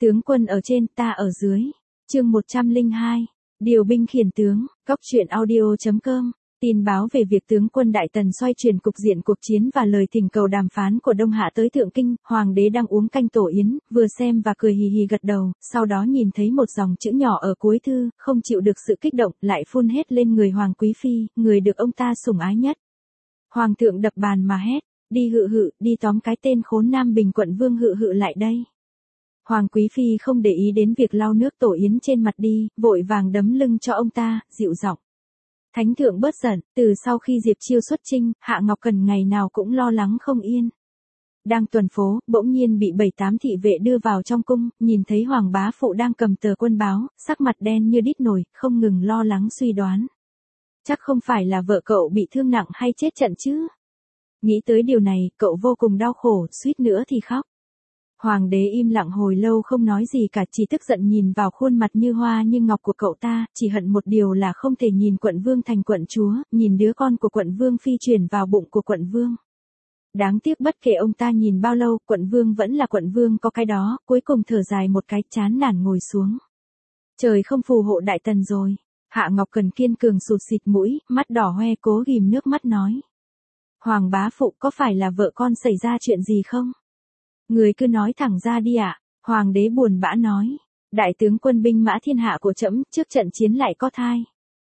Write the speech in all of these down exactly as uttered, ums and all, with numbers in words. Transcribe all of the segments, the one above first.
Tướng quân ở trên, ta ở dưới. Chương một trăm lẻ hai. Điều binh khiển tướng. Góc truyện audio chấm com. Tin báo về việc tướng quân Đại Tần xoay chuyển cục diện cuộc chiến và lời thỉnh cầu đàm phán của Đông Hạ tới Thượng Kinh, hoàng đế đang uống canh tổ yến, vừa xem và cười hì hì gật đầu, sau đó nhìn thấy một dòng chữ nhỏ ở cuối thư, không chịu được sự kích động, lại phun hết lên người hoàng quý phi, người được ông ta sủng ái nhất. Hoàng thượng đập bàn mà hét, đi hự hự, đi tóm cái tên khốn Nam Bình quận vương hự hự lại đây. Hoàng quý phi không để ý đến việc lau nước tổ yến trên mặt đi, vội vàng đấm lưng cho ông ta, dịu giọng. Thánh thượng bớt giận, từ sau khi Diệp Chiêu xuất chinh, Hạ Ngọc Cần ngày nào cũng lo lắng không yên. Đang tuần phố, bỗng nhiên bị bảy tám thị vệ đưa vào trong cung, nhìn thấy Hoàng bá phụ đang cầm tờ quân báo, sắc mặt đen như đít nồi, không ngừng lo lắng suy đoán. Chắc không phải là vợ cậu bị thương nặng hay chết trận chứ? Nghĩ tới điều này, cậu vô cùng đau khổ, suýt nữa thì khóc. Hoàng đế im lặng hồi lâu không nói gì cả, chỉ tức giận nhìn vào khuôn mặt như hoa như ngọc của cậu ta, chỉ hận một điều là không thể nhìn quận vương thành quận chúa, nhìn đứa con của quận vương phi chuyển vào bụng của quận vương. Đáng tiếc bất kể ông ta nhìn bao lâu, quận vương vẫn là quận vương có cái đó, cuối cùng thở dài một cái chán nản ngồi xuống. Trời không phù hộ Đại Tần rồi. Hạ Ngọc Cần kiên cường sụt xịt mũi, mắt đỏ hoe cố ghìm nước mắt nói. Hoàng bá phụ có phải là vợ con xảy ra chuyện gì không? Người cứ nói thẳng ra đi ạ. À? Hoàng đế buồn bã nói. Đại tướng quân binh mã thiên hạ của trẫm trước trận chiến lại có thai.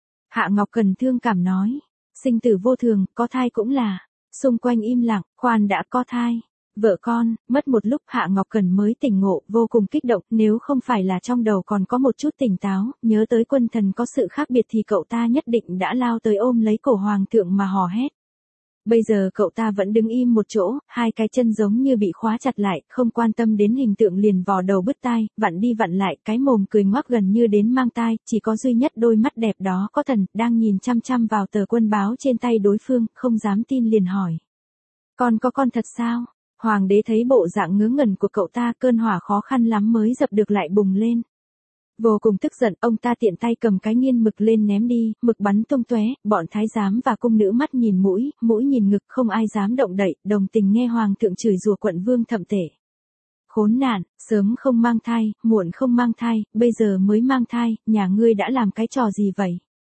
Hạ Ngọc Cần thương cảm nói. Sinh tử vô thường, có thai cũng là. Xung quanh im lặng, khoan đã có thai. Vợ con, mất một lúc Hạ Ngọc Cần mới tỉnh ngộ, vô cùng kích động, nếu không phải là trong đầu còn có một chút tỉnh táo, nhớ tới quân thần có sự khác biệt thì cậu ta nhất định đã lao tới ôm lấy cổ hoàng thượng mà hò hét. Bây giờ cậu ta vẫn đứng im một chỗ, hai cái chân giống như bị khóa chặt lại, không quan tâm đến hình tượng liền vò đầu bứt tai, vặn đi vặn lại, cái mồm cười ngoác gần như đến mang tai, chỉ có duy nhất đôi mắt đẹp đó có thần, đang nhìn chăm chăm vào tờ quân báo trên tay đối phương, không dám tin liền hỏi. Con có con thật sao? Hoàng đế thấy bộ dạng ngớ ngẩn của cậu ta, cơn hỏa khó khăn lắm mới dập được lại bùng lên. Vô cùng tức giận, ông ta tiện tay cầm cái nghiên mực lên ném đi, mực bắn tung tóe, bọn thái giám và cung nữ mắt nhìn mũi, mũi nhìn ngực, không ai dám động đậy, đồng tình nghe hoàng thượng chửi rủa quận vương thậm tệ. Khốn nạn, sớm không mang thai, muộn không mang thai, bây giờ mới mang thai, nhà ngươi đã làm cái trò gì vậy?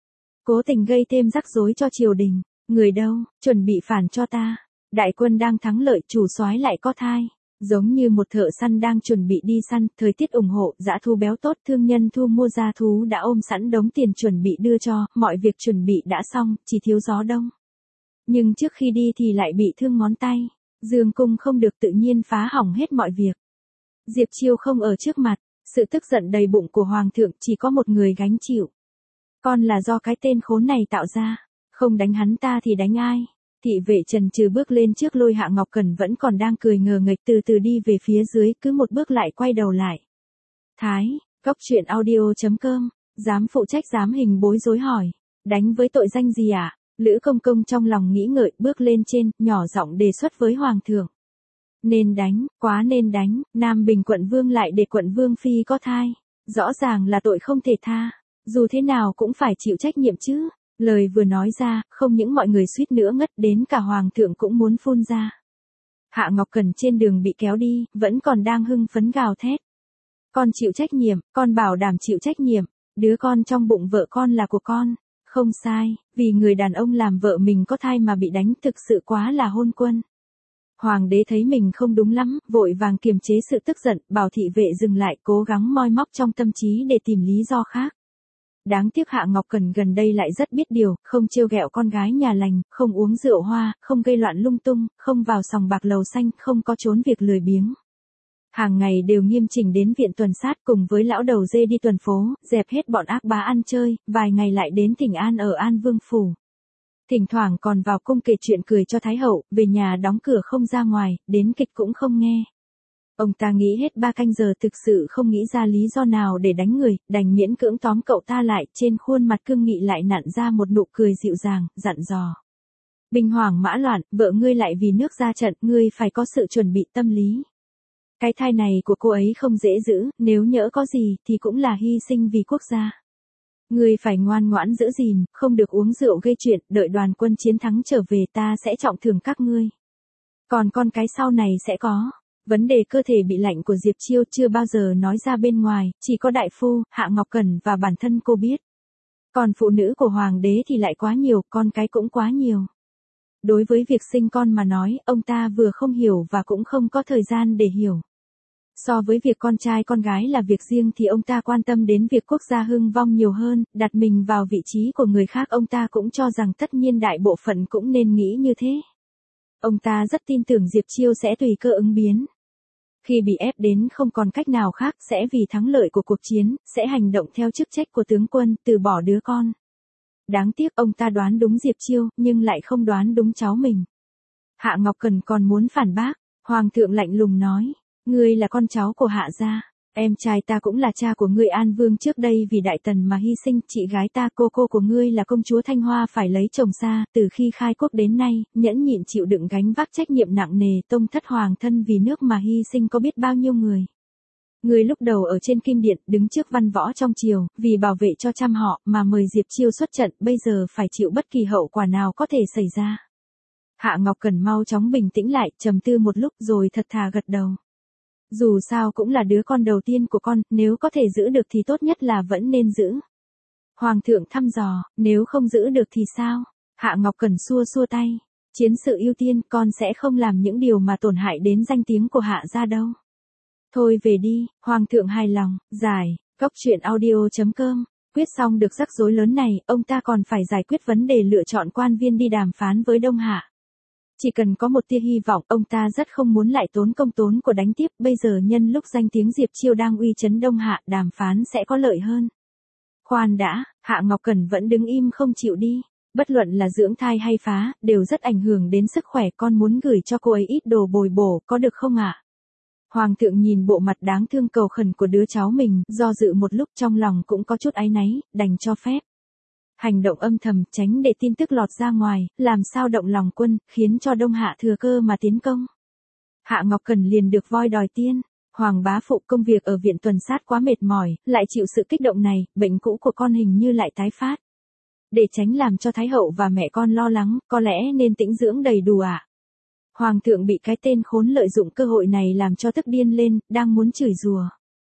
Cố tình gây thêm rắc rối cho triều đình, người đâu, chuẩn bị phản cho ta. Đại quân đang thắng lợi, chủ soái lại có thai. Giống như một thợ săn đang chuẩn bị đi săn, thời tiết ủng hộ, dã thú béo tốt, thương nhân thu mua gia thú đã ôm sẵn đống tiền chuẩn bị đưa cho, mọi việc chuẩn bị đã xong, chỉ thiếu gió đông. Nhưng trước khi đi thì lại bị thương ngón tay, dương cung không được tự nhiên phá hỏng hết mọi việc. Diệp Chiêu không ở trước mặt, sự tức giận đầy bụng của hoàng thượng chỉ có một người gánh chịu. Con là do cái tên khốn này tạo ra, không đánh hắn ta thì đánh ai? Thị vệ trần trừ bước lên trước lôi Hạ Ngọc Cần vẫn còn đang cười ngờ nghệch từ từ đi về phía dưới, cứ một bước lại quay đầu lại. Thái, góc truyện audio chấm com, giám phụ trách giám hình bối rối hỏi, đánh với tội danh gì ạ? À? Lữ Công Công trong lòng nghĩ ngợi bước lên trên, nhỏ giọng đề xuất với hoàng thượng. Nên đánh, quá nên đánh, Nam Bình quận vương lại để quận vương phi có thai. Rõ ràng là tội không thể tha, dù thế nào cũng phải chịu trách nhiệm chứ. Lời vừa nói ra, không những mọi người suýt nữa ngất, đến cả hoàng thượng cũng muốn phun ra. Hạ Ngọc Cần trên đường bị kéo đi, vẫn còn đang hưng phấn gào thét. Con chịu trách nhiệm, con bảo đảm chịu trách nhiệm, đứa con trong bụng vợ con là của con. Không sai, vì người đàn ông làm vợ mình có thai mà bị đánh thực sự quá là hôn quân. Hoàng đế thấy mình không đúng lắm, vội vàng kiềm chế sự tức giận, bảo thị vệ dừng lại, cố gắng moi móc trong tâm trí để tìm lý do khác. Đáng tiếc Hạ Ngọc Cần gần đây lại rất biết điều, không trêu ghẹo con gái nhà lành, không uống rượu hoa, không gây loạn lung tung, không vào sòng bạc lầu xanh, không có trốn việc lười biếng. Hàng ngày đều nghiêm chỉnh đến viện tuần sát cùng với lão đầu dê đi tuần phố, dẹp hết bọn ác bá ăn chơi, vài ngày lại đến Thỉnh An ở An Vương Phủ. Thỉnh thoảng còn vào cung kể chuyện cười cho Thái Hậu, về nhà đóng cửa không ra ngoài, đến kịch cũng không nghe. Ông ta nghĩ hết ba canh giờ thực sự không nghĩ ra lý do nào để đánh người, đành miễn cưỡng tóm cậu ta lại, trên khuôn mặt cương nghị lại nặn ra một nụ cười dịu dàng, dặn dò. Binh hoảng mã loạn, vợ ngươi lại vì nước ra trận, ngươi phải có sự chuẩn bị tâm lý. Cái thai này của cô ấy không dễ giữ, nếu nhỡ có gì thì cũng là hy sinh vì quốc gia. Ngươi phải ngoan ngoãn giữ gìn, không được uống rượu gây chuyện, đợi đoàn quân chiến thắng trở về ta sẽ trọng thưởng các ngươi. Còn con cái sau này sẽ có. Vấn đề cơ thể bị lạnh của Diệp Chiêu chưa bao giờ nói ra bên ngoài, chỉ có đại phu, Hạ Ngọc Cẩn và bản thân cô biết. Còn phụ nữ của hoàng đế thì lại quá nhiều, con cái cũng quá nhiều. Đối với việc sinh con mà nói, ông ta vừa không hiểu và cũng không có thời gian để hiểu. So với việc con trai con gái là việc riêng thì ông ta quan tâm đến việc quốc gia hưng vong nhiều hơn, đặt mình vào vị trí của người khác ông ta cũng cho rằng tất nhiên đại bộ phận cũng nên nghĩ như thế. Ông ta rất tin tưởng Diệp Chiêu sẽ tùy cơ ứng biến. Khi bị ép đến không còn cách nào khác sẽ vì thắng lợi của cuộc chiến, sẽ hành động theo chức trách của tướng quân, từ bỏ đứa con. Đáng tiếc ông ta đoán đúng Diệp Chiêu, nhưng lại không đoán đúng cháu mình. Hạ Ngọc Cần còn muốn phản bác, Hoàng thượng lạnh lùng nói, ngươi là con cháu của Hạ gia, em trai ta cũng là cha của ngươi An Vương trước đây vì đại tần mà hy sinh, chị gái ta cô cô của ngươi là công chúa Thanh Hoa phải lấy chồng xa, từ khi khai quốc đến nay, nhẫn nhịn chịu đựng gánh vác trách nhiệm nặng nề, tông thất hoàng thân vì nước mà hy sinh có biết bao nhiêu người. Ngươi lúc đầu ở trên kim điện, đứng trước văn võ trong triều, vì bảo vệ cho trăm họ mà mời Diệp Chiêu xuất trận, bây giờ phải chịu bất kỳ hậu quả nào có thể xảy ra. Hạ Ngọc Cần mau chóng bình tĩnh lại, trầm tư một lúc rồi thật thà gật đầu. Dù sao cũng là đứa con đầu tiên của con, nếu có thể giữ được thì tốt nhất là vẫn nên giữ. Hoàng thượng thăm dò, nếu không giữ được thì sao? Hạ Ngọc Cần xua xua tay. Chiến sự ưu tiên, con sẽ không làm những điều mà tổn hại đến danh tiếng của Hạ gia đâu. Thôi về đi, Hoàng thượng hài lòng, giải, góc truyện audio chấm com. Quyết xong được rắc rối lớn này, ông ta còn phải giải quyết vấn đề lựa chọn quan viên đi đàm phán với Đông Hạ. Chỉ cần có một tia hy vọng, ông ta rất không muốn lại tốn công tốn của đánh tiếp, bây giờ nhân lúc danh tiếng Diệp Chiêu đang uy chấn Đông Hạ, đàm phán sẽ có lợi hơn. Khoan đã, Hạ Ngọc Cẩn vẫn đứng im không chịu đi. Bất luận là dưỡng thai hay phá, đều rất ảnh hưởng đến sức khỏe, con muốn gửi cho cô ấy ít đồ bồi bổ, có được không ạ? Hoàng thượng nhìn bộ mặt đáng thương cầu khẩn của đứa cháu mình, do dự một lúc trong lòng cũng có chút áy náy, đành cho phép. Hành động âm thầm tránh để tin tức lọt ra ngoài, làm sao động lòng quân, khiến cho Đông Hạ thừa cơ mà tiến công. Hạ Ngọc Cần liền được voi đòi tiên. Hoàng bá phụ công việc ở viện tuần sát quá mệt mỏi, lại chịu sự kích động này, bệnh cũ của con hình như lại tái phát. Để tránh làm cho Thái hậu và mẹ con lo lắng, có lẽ nên tĩnh dưỡng đầy đủ ạ. À? Hoàng thượng bị cái tên khốn lợi dụng cơ hội này làm cho tức điên lên, đang muốn chửi rủa.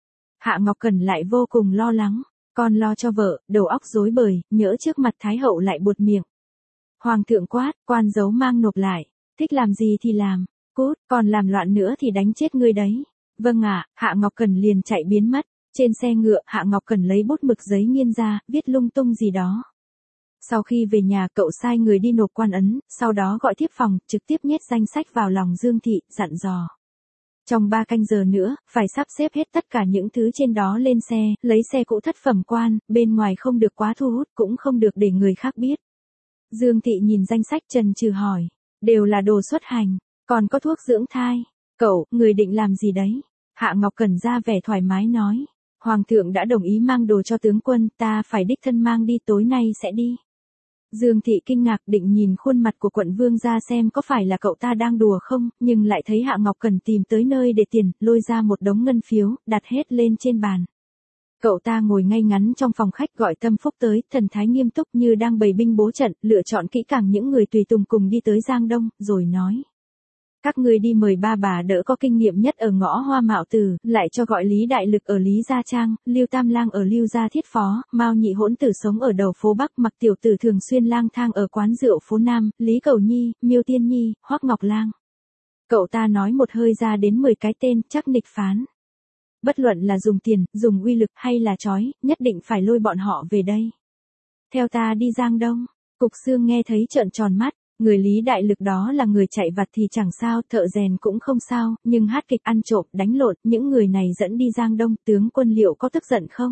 Hạ Ngọc Cần lại vô cùng lo lắng. Con lo cho vợ, đầu óc rối bời, nhỡ trước mặt Thái hậu lại buột miệng. Hoàng thượng quát, quan giấu mang nộp lại, thích làm gì thì làm, cút, còn làm loạn nữa thì đánh chết ngươi đấy. Vâng ạ, Hạ Ngọc Cần liền chạy biến mất. Trên xe ngựa, Hạ Ngọc Cần lấy bút mực giấy nghiên ra, viết lung tung gì đó. Sau khi về nhà cậu sai người đi nộp quan ấn, sau đó gọi tiếp phòng, trực tiếp nhét danh sách vào lòng Dương Thị, dặn dò. Trong ba canh giờ nữa, phải sắp xếp hết tất cả những thứ trên đó lên xe, lấy xe cũ thất phẩm quan, bên ngoài không được quá thu hút, cũng không được để người khác biết. Dương Thị nhìn danh sách chần chừ hỏi, đều là đồ xuất hành, còn có thuốc dưỡng thai. Cậu, người định làm gì đấy? Hạ Ngọc Cần ra vẻ thoải mái nói, Hoàng thượng đã đồng ý mang đồ cho tướng quân, ta phải đích thân mang đi, tối nay sẽ đi. Dương Thị kinh ngạc định nhìn khuôn mặt của quận vương ra xem có phải là cậu ta đang đùa không, nhưng lại thấy Hạ Ngọc Cần tìm tới nơi để tiền, lôi ra một đống ngân phiếu, đặt hết lên trên bàn. Cậu ta ngồi ngay ngắn trong phòng khách gọi Tâm Phúc tới, thần thái nghiêm túc như đang bày binh bố trận, lựa chọn kỹ càng những người tùy tùng cùng đi tới Giang Đông, rồi nói. Các ngươi đi mời ba bà đỡ có kinh nghiệm nhất ở ngõ Hoa Mạo Tử, lại cho gọi Lý Đại Lực ở Lý Gia Trang, Lưu Tam Lang ở Lưu Gia Thiết Phó, Mao Nhị Hỗn Tử sống ở đầu phố Bắc, Mặc Tiểu Tử thường xuyên lang thang ở quán rượu phố Nam, Lý Cầu Nhi, Miêu Tiên Nhi, Hoắc Ngọc Lang. Cậu ta nói một hơi ra đến mười cái tên, chắc nịch phán. Bất luận là dùng tiền, dùng uy lực hay là trói, nhất định phải lôi bọn họ về đây. Theo ta đi Giang Đông. Cục Xương nghe thấy trợn tròn mắt. Người Lý Đại Lực đó là người chạy vặt thì chẳng sao, thợ rèn cũng không sao, nhưng hát kịch ăn trộm, đánh lộn, những người này dẫn đi Giang Đông, tướng quân liệu có tức giận không?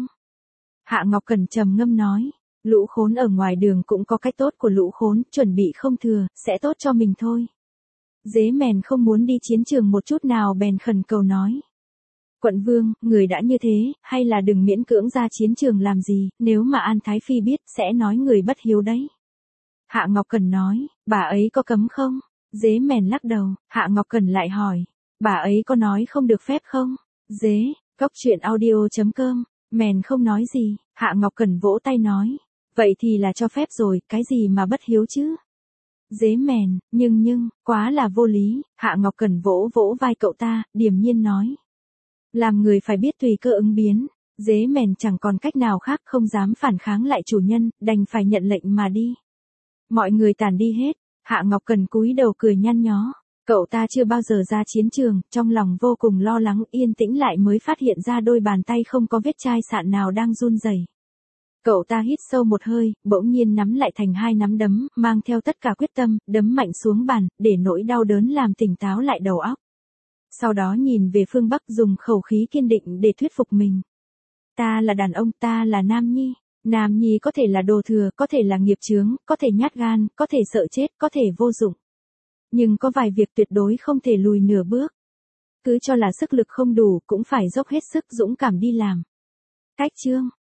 Hạ Ngọc Cần trầm ngâm nói, lũ khốn ở ngoài đường cũng có cái tốt của lũ khốn, chuẩn bị không thừa, sẽ tốt cho mình thôi. Dế Mèn không muốn đi chiến trường một chút nào bèn khẩn cầu nói. Quận vương, người đã như thế, hay là đừng miễn cưỡng ra chiến trường làm gì, nếu mà An Thái Phi biết, sẽ nói người bất hiếu đấy. Hạ Ngọc Cần nói, bà ấy có cấm không? Dế Mèn lắc đầu, Hạ Ngọc Cần lại hỏi, bà ấy có nói không được phép không? Dế, góc truyện audio chấm com, Mèn không nói gì, Hạ Ngọc Cần vỗ tay nói, vậy thì là cho phép rồi, cái gì mà bất hiếu chứ? Dế mèn, nhưng nhưng, quá là vô lý, Hạ Ngọc Cẩn vỗ vỗ vai cậu ta, điềm nhiên nói. Làm người phải biết tùy cơ ứng biến, dế mèn chẳng còn cách nào khác không dám phản kháng lại chủ nhân, đành phải nhận lệnh mà đi. Mọi người tản đi hết, Hạ Ngọc Cẩn cúi đầu cười nhăn nhó. Cậu ta chưa bao giờ ra chiến trường, trong lòng vô cùng lo lắng, yên tĩnh lại mới phát hiện ra đôi bàn tay không có vết chai sạn nào đang run rẩy. Cậu ta hít sâu một hơi, bỗng nhiên nắm lại thành hai nắm đấm, mang theo tất cả quyết tâm, đấm mạnh xuống bàn, để nỗi đau đớn làm tỉnh táo lại đầu óc. Sau đó nhìn về phương Bắc dùng khẩu khí kiên định để thuyết phục mình. Ta là đàn ông, ta là nam nhi. Nam nhi có thể là đồ thừa, có thể là nghiệp chướng, có thể nhát gan, có thể sợ chết, có thể vô dụng. Nhưng có vài việc tuyệt đối không thể lùi nửa bước. Cứ cho là sức lực không đủ cũng phải dốc hết sức dũng cảm đi làm. Cách chương